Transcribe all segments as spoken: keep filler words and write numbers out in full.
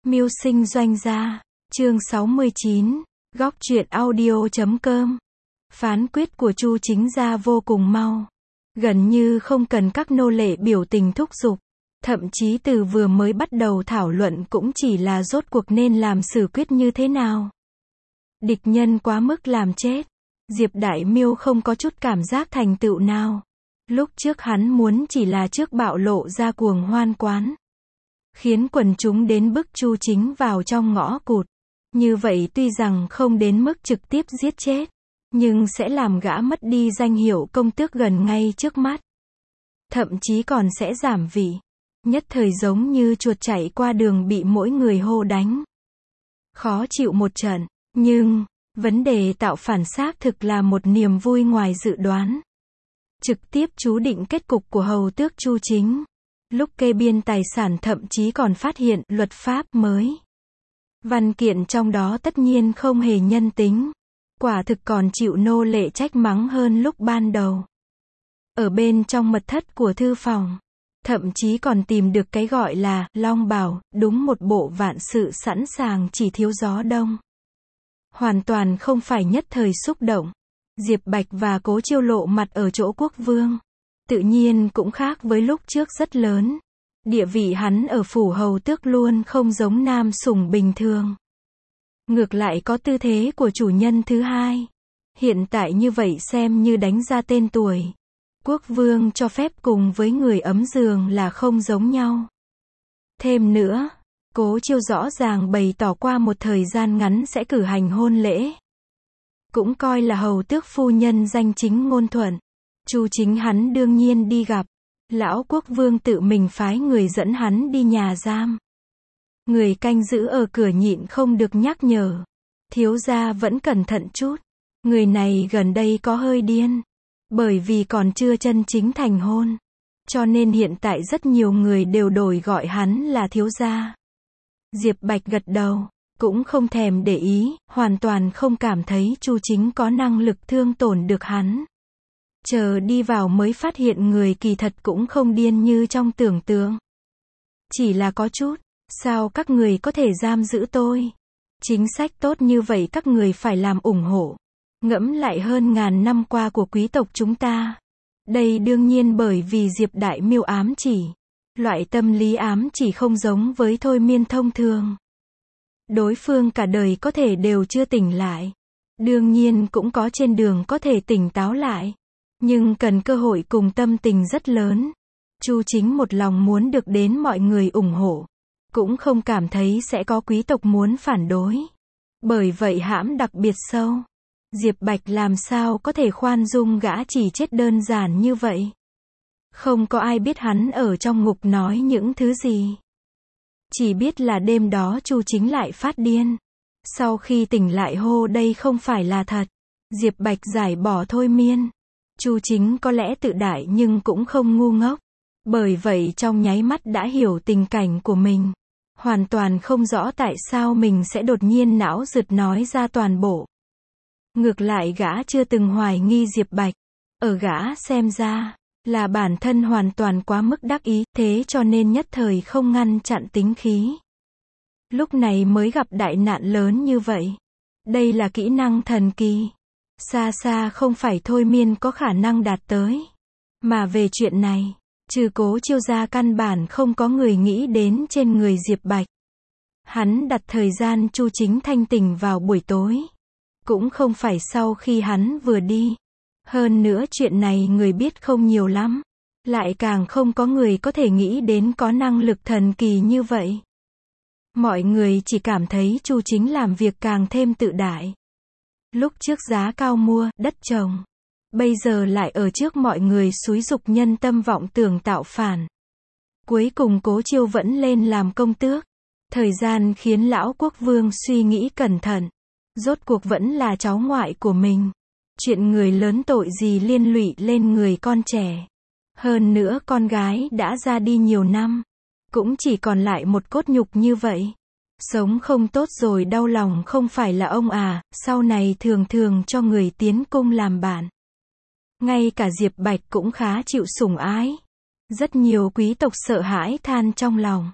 Mưu sinh doanh gia, chương sáu mươi chín, góc truyện audio chấm com. Phán quyết của Chu Chính gia vô cùng mau, gần như không cần các nô lệ biểu tình thúc giục, thậm chí từ vừa mới bắt đầu thảo luận cũng chỉ là rốt cuộc nên làm xử quyết như thế nào. Địch nhân quá mức làm chết, Diệp Đại Miêu không có chút cảm giác thành tựu nào. Lúc trước hắn muốn chỉ là trước bạo lộ ra cuồng hoan quán, khiến quần chúng đến bức Chu Chính vào trong ngõ cụt. Như vậy tuy rằng không đến mức trực tiếp giết chết, nhưng sẽ làm gã mất đi danh hiệu công tước gần ngay trước mắt. Thậm chí còn sẽ giảm vị. Nhất thời giống như chuột chạy qua đường bị mỗi người hô đánh. Khó chịu một trận, nhưng, vấn đề tạo phản xác thực là một niềm vui ngoài dự đoán. Trực tiếp chú định kết cục của hầu tước Chu Chính. Lúc kê biên tài sản thậm chí còn phát hiện luật pháp mới. Văn kiện trong đó tất nhiên không hề nhân tính. Quả thực còn chịu nô lệ trách mắng hơn lúc ban đầu. Ở bên trong mật thất của thư phòng, thậm chí còn tìm được cái gọi là long bào, đúng một bộ vạn sự sẵn sàng chỉ thiếu gió đông. Hoàn toàn không phải nhất thời xúc động. Diệp Bạch và Cố Chiêu lộ mặt ở chỗ quốc vương. Tự nhiên cũng khác với lúc trước rất lớn. Địa vị hắn ở phủ hầu tước luôn không giống nam sủng bình thường. Ngược lại có tư thế của chủ nhân thứ hai. Hiện tại như vậy xem như đánh ra tên tuổi. Quốc vương cho phép cùng với người ấm giường là không giống nhau. Thêm nữa, Cố Chiêu rõ ràng bày tỏ qua một thời gian ngắn sẽ cử hành hôn lễ. Cũng coi là hầu tước phu nhân danh chính ngôn thuận. Chu Chính hắn đương nhiên đi gặp. Lão quốc vương tự mình phái người dẫn hắn đi nhà giam. Người canh giữ ở cửa nhịn không được nhắc nhở. Thiếu gia vẫn cẩn thận chút. Người này gần đây có hơi điên. Bởi vì còn chưa chân chính thành hôn. Cho nên hiện tại rất nhiều người đều đổi gọi hắn là thiếu gia. Diệp Bạch gật đầu. Cũng không thèm để ý. Hoàn toàn không cảm thấy Chu Chính có năng lực thương tổn được hắn. Chờ đi vào mới phát hiện người kỳ thật cũng không điên như trong tưởng tượng. Chỉ là có chút. Sao các người có thể giam giữ tôi? Chính sách tốt như vậy các người phải làm ủng hộ. Ngẫm lại hơn ngàn năm qua của quý tộc chúng ta. Đây đương nhiên bởi vì Diệp Đại Miêu ám chỉ. Loại tâm lý ám chỉ không giống với thôi miên thông thường. Đối phương cả đời có thể đều chưa tỉnh lại. Đương nhiên cũng có trên đường có thể tỉnh táo lại. Nhưng cần cơ hội cùng tâm tình rất lớn. Chu Chính một lòng muốn được đến mọi người ủng hộ. Cũng không cảm thấy sẽ có quý tộc muốn phản đối. Bởi vậy hãm đặc biệt sâu. Diệp Bạch làm sao có thể khoan dung gã chỉ chết đơn giản như vậy. Không có ai biết hắn ở trong ngục nói những thứ gì. Chỉ biết là đêm đó Chu Chính lại phát điên. Sau khi tỉnh lại hô đây không phải là thật. Diệp Bạch giải bỏ thôi miên. Chu Chính có lẽ tự đại nhưng cũng không ngu ngốc. Bởi vậy trong nháy mắt đã hiểu tình cảnh của mình. Hoàn toàn không rõ tại sao mình sẽ đột nhiên não rực nói ra toàn bộ. Ngược lại gã chưa từng hoài nghi Diệp Bạch. Ở gã xem ra, là bản thân hoàn toàn quá mức đắc ý, thế cho nên nhất thời không ngăn chặn tính khí. Lúc này mới gặp đại nạn lớn như vậy. Đây là kỹ năng thần kỳ. Xa xa không phải thôi miên có khả năng đạt tới. Mà về chuyện này, trừ Cố Chiêu ra căn bản không có người nghĩ đến trên người Diệp Bạch. Hắn đặt thời gian Chu Chính thanh tỉnh vào buổi tối. Cũng không phải sau khi hắn vừa đi. Hơn nữa chuyện này người biết không nhiều lắm. Lại càng không có người có thể nghĩ đến có năng lực thần kỳ như vậy. Mọi người chỉ cảm thấy Chu Chính làm việc càng thêm tự đại. Lúc trước giá cao mua, đất trồng. Bây giờ lại ở trước mọi người xúi giục nhân tâm vọng tưởng tạo phản. Cuối cùng Cố Chiêu vẫn lên làm công tước. Thời gian khiến lão quốc vương suy nghĩ cẩn thận. Rốt cuộc vẫn là cháu ngoại của mình. Chuyện người lớn tội gì liên lụy lên người con trẻ. Hơn nữa con gái đã ra đi nhiều năm. Cũng chỉ còn lại một cốt nhục như vậy. Sống không tốt rồi đau lòng không phải là ông à, sau này thường thường cho người tiến cung làm bạn. Ngay cả Diệp Bạch cũng khá chịu sủng ái. Rất nhiều quý tộc sợ hãi than trong lòng.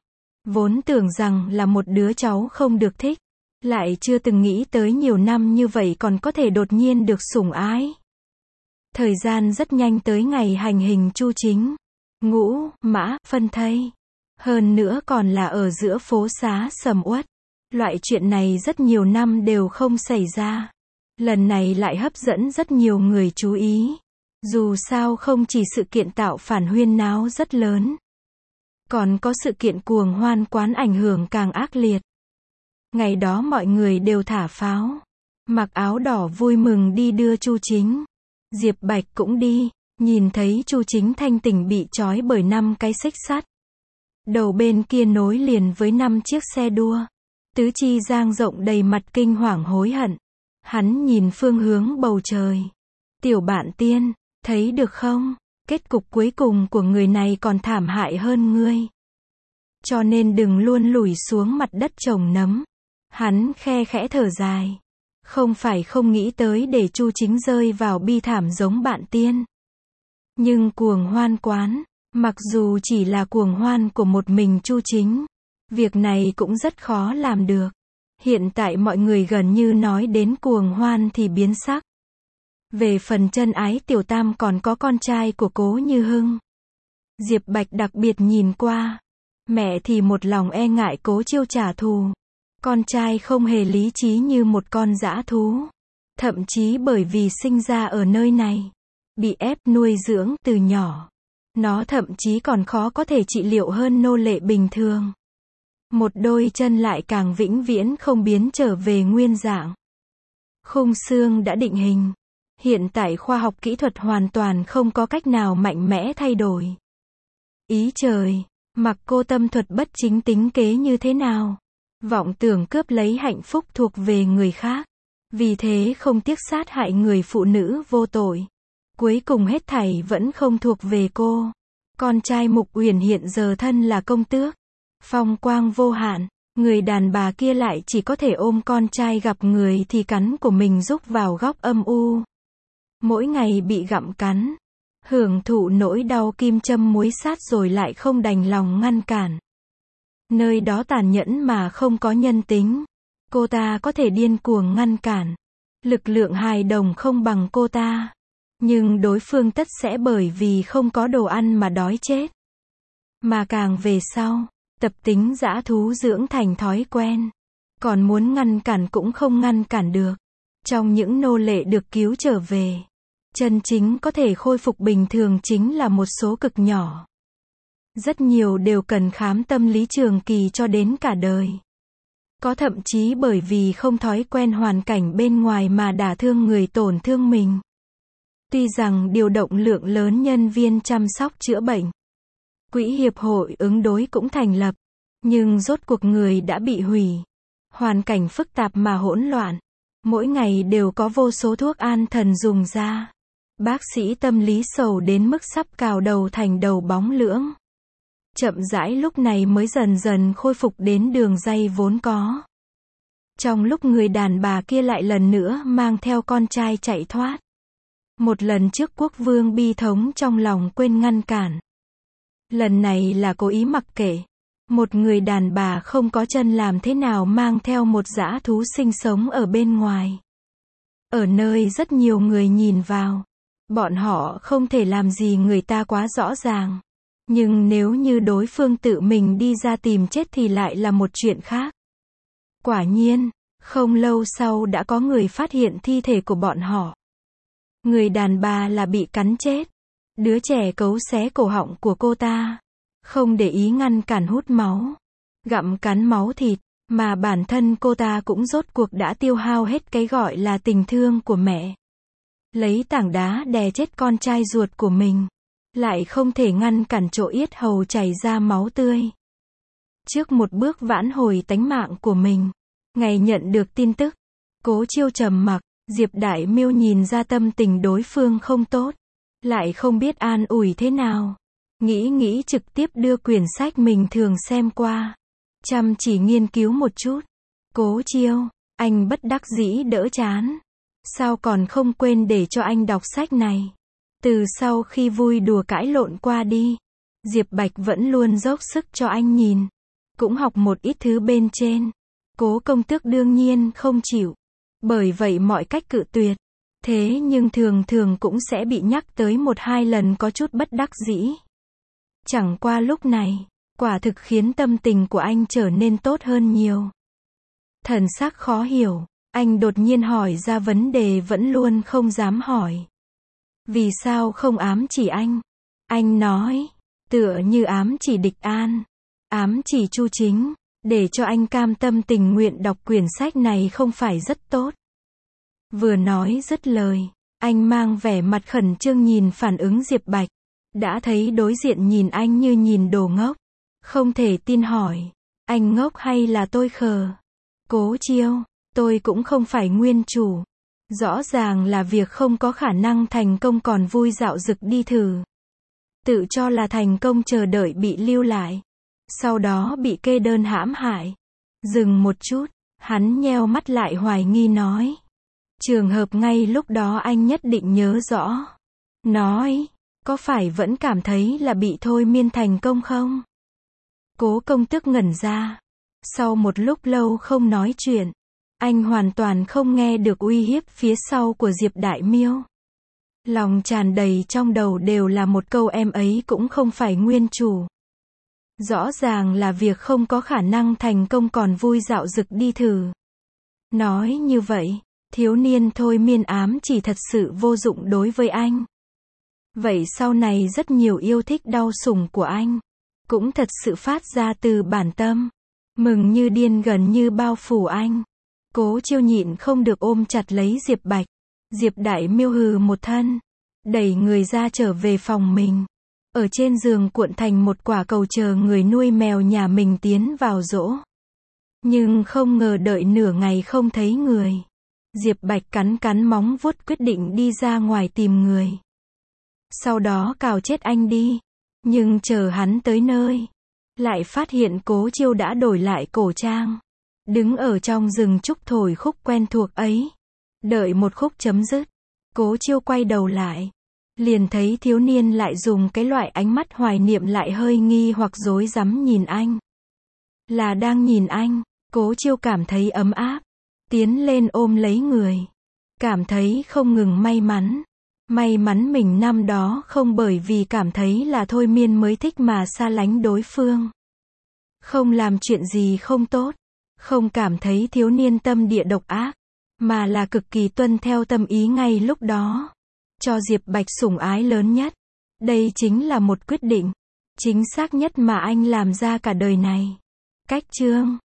Vốn tưởng rằng là một đứa cháu không được thích, lại chưa từng nghĩ tới nhiều năm như vậy còn có thể đột nhiên được sủng ái. Thời gian rất nhanh tới ngày hành hình Chu Chính, Ngũ, Mã, phân thây. Hơn nữa còn là ở giữa phố xá sầm uất. Loại chuyện này rất nhiều năm đều không xảy ra. Lần này lại hấp dẫn rất nhiều người chú ý. Dù sao không chỉ sự kiện tạo phản huyên náo rất lớn, còn có sự kiện cuồng hoan quán ảnh hưởng càng ác liệt. Ngày đó mọi người đều thả pháo, mặc áo đỏ vui mừng đi đưa Chu Chính. Diệp Bạch cũng đi, nhìn thấy Chu Chính thanh tỉnh bị trói bởi năm cái xích sắt. Đầu bên kia nối liền với năm chiếc xe đua. Tứ chi dang rộng đầy mặt kinh hoàng hối hận. Hắn nhìn phương hướng bầu trời. Tiểu Bạn Tiên, thấy được không? Kết cục cuối cùng của người này còn thảm hại hơn ngươi. Cho nên đừng luôn lủi xuống mặt đất trồng nấm. Hắn khe khẽ thở dài. Không phải không nghĩ tới để Chu Chính rơi vào bi thảm giống Bạn Tiên. Nhưng cuồng hoan quán, mặc dù chỉ là cuồng hoan của một mình Chu Chính, việc này cũng rất khó làm được. Hiện tại mọi người gần như nói đến cuồng hoan thì biến sắc. Về phần chân ái tiểu tam còn có con trai của Cố Như Hưng. Diệp Bạch đặc biệt nhìn qua. Mẹ thì một lòng e ngại Cố Chiêu trả thù. Con trai không hề lý trí như một con dã thú. Thậm chí bởi vì sinh ra ở nơi này, bị ép nuôi dưỡng từ nhỏ. Nó thậm chí còn khó có thể trị liệu hơn nô lệ bình thường. Một đôi chân lại càng vĩnh viễn không biến trở về nguyên dạng. Khung xương đã định hình. Hiện tại khoa học kỹ thuật hoàn toàn không có cách nào mạnh mẽ thay đổi. Ý trời, mặc cô tâm thuật bất chính tính kế như thế nào? Vọng tưởng cướp lấy hạnh phúc thuộc về người khác. Vì thế không tiếc sát hại người phụ nữ vô tội. Cuối cùng hết thảy vẫn không thuộc về cô. Con trai Mục Uyển hiện giờ thân là công tước. Phong quang vô hạn. Người đàn bà kia lại chỉ có thể ôm con trai gặp người thì cắn của mình rúc vào góc âm u. Mỗi ngày bị gặm cắn. Hưởng thụ nỗi đau kim châm muối sát rồi lại không đành lòng ngăn cản. Nơi đó tàn nhẫn mà không có nhân tính. Cô ta có thể điên cuồng ngăn cản. Lực lượng hài đồng không bằng cô ta. Nhưng đối phương tất sẽ bởi vì không có đồ ăn mà đói chết. Mà càng về sau, tập tính dã thú dưỡng thành thói quen. Còn muốn ngăn cản cũng không ngăn cản được. Trong những nô lệ được cứu trở về, chân chính có thể khôi phục bình thường chính là một số cực nhỏ. Rất nhiều đều cần khám tâm lý trường kỳ cho đến cả đời. Có thậm chí bởi vì không thói quen hoàn cảnh bên ngoài mà đả thương người tổn thương mình. Tuy rằng điều động lượng lớn nhân viên chăm sóc chữa bệnh, quỹ hiệp hội ứng đối cũng thành lập, nhưng rốt cuộc người đã bị hủy. Hoàn cảnh phức tạp mà hỗn loạn. Mỗi ngày đều có vô số thuốc an thần dùng ra. Bác sĩ tâm lý sầu đến mức sắp cào đầu thành đầu bóng lưỡng. Chậm rãi lúc này mới dần dần khôi phục đến đường ray vốn có. Trong lúc người đàn bà kia lại lần nữa mang theo con trai chạy thoát. Một lần trước quốc vương bi thống trong lòng quên ngăn cản. Lần này là cố ý mặc kệ. Một người đàn bà không có chân làm thế nào mang theo một dã thú sinh sống ở bên ngoài. Ở nơi rất nhiều người nhìn vào. Bọn họ không thể làm gì người ta quá rõ ràng. Nhưng nếu như đối phương tự mình đi ra tìm chết thì lại là một chuyện khác. Quả nhiên, không lâu sau đã có người phát hiện thi thể của bọn họ. Người đàn bà là bị cắn chết. Đứa trẻ cấu xé cổ họng của cô ta. Không để ý ngăn cản hút máu. Gặm cắn máu thịt. Mà bản thân cô ta cũng rốt cuộc đã tiêu hao hết cái gọi là tình thương của mẹ. Lấy tảng đá đè chết con trai ruột của mình. Lại không thể ngăn cản chỗ yết hầu chảy ra máu tươi. Trước một bước vãn hồi tánh mạng của mình. Ngày nhận được tin tức. Cố Chiêu trầm mặc. Diệp Đại Miêu nhìn ra tâm tình đối phương không tốt. Lại không biết an ủi thế nào. Nghĩ nghĩ trực tiếp đưa quyển sách mình thường xem qua. Chăm chỉ nghiên cứu một chút. Cố Chiêu, anh bất đắc dĩ đỡ chán. Sao còn không quên để cho anh đọc sách này. Từ sau khi vui đùa cãi lộn qua đi, Diệp Bạch vẫn luôn dốc sức cho anh nhìn. cũng học một ít thứ bên trên. Cố Công Tước đương nhiên không chịu. Bởi vậy mọi cách cự tuyệt. Thế nhưng thường thường cũng sẽ bị nhắc tới một hai lần có chút bất đắc dĩ. Chẳng qua lúc này, quả thực khiến tâm tình của anh trở nên tốt hơn nhiều. Thần sắc khó hiểu, anh đột nhiên hỏi ra vấn đề vẫn luôn không dám hỏi. Vì sao không ám chỉ anh? Anh nói, tựa như ám chỉ Địch An, ám chỉ Chu Chính, để cho anh cam tâm tình nguyện đọc quyển sách này không phải rất tốt. Vừa nói dứt lời, anh mang vẻ mặt khẩn trương nhìn phản ứng Diệp Bạch. Đã thấy đối diện nhìn anh như nhìn đồ ngốc. Không thể tin hỏi, anh ngốc hay là tôi khờ? Cố Chiêu, tôi cũng không phải nguyên chủ. Rõ ràng là việc không có khả năng thành công còn vui dạo dực đi thử. Tự cho là thành công chờ đợi bị lưu lại. Sau đó bị kê đơn hãm hại. Dừng một chút, hắn nheo mắt lại hoài nghi nói. Trường hợp ngay lúc đó anh nhất định nhớ rõ. Nói, có phải vẫn cảm thấy là bị thôi miên thành công không? Cố Công Tước ngẩn ra. Sau một lúc lâu không nói chuyện, anh hoàn toàn không nghe được uy hiếp phía sau của Diệp Đại Miêu. Lòng tràn đầy trong đầu đều là một câu em ấy cũng không phải nguyên chủ. Rõ ràng là việc không có khả năng thành công còn vui dạo dực đi thử. Nói như vậy, thiếu niên thôi miên ám chỉ thật sự vô dụng đối với anh. Vậy sau này rất nhiều yêu thích đau sủng của anh, cũng thật sự phát ra từ bản tâm. Mừng như điên gần như bao phủ anh. Cố Chiêu nhịn không được ôm chặt lấy Diệp Bạch. Diệp Đại Miêu hừ một thân, đẩy người ra trở về phòng mình. Ở trên giường cuộn thành một quả cầu chờ người nuôi mèo nhà mình tiến vào dỗ. Nhưng không ngờ đợi nửa ngày không thấy người. Diệp Bạch cắn cắn móng vuốt quyết định đi ra ngoài tìm người. Sau đó cào chết anh đi. Nhưng chờ hắn tới nơi, lại phát hiện Cố Chiêu đã đổi lại cổ trang. Đứng ở trong rừng trúc thổi khúc quen thuộc ấy. Đợi một khúc chấm dứt, Cố Chiêu quay đầu lại. Liền thấy thiếu niên lại dùng cái loại ánh mắt hoài niệm lại hơi nghi hoặc rối rắm nhìn anh. Là đang nhìn anh, Cố Chiêu cảm thấy ấm áp. Tiến lên ôm lấy người. Cảm thấy không ngừng may mắn. May mắn mình năm đó không bởi vì cảm thấy là thôi miên mới thích mà xa lánh đối phương. Không làm chuyện gì không tốt. Không cảm thấy thiếu niên tâm địa độc ác. Mà là cực kỳ tuân theo tâm ý ngay lúc đó. Cho Diệp Bạch sủng ái lớn nhất. Đây chính là một quyết định chính xác nhất mà anh làm ra cả đời này. Cách chương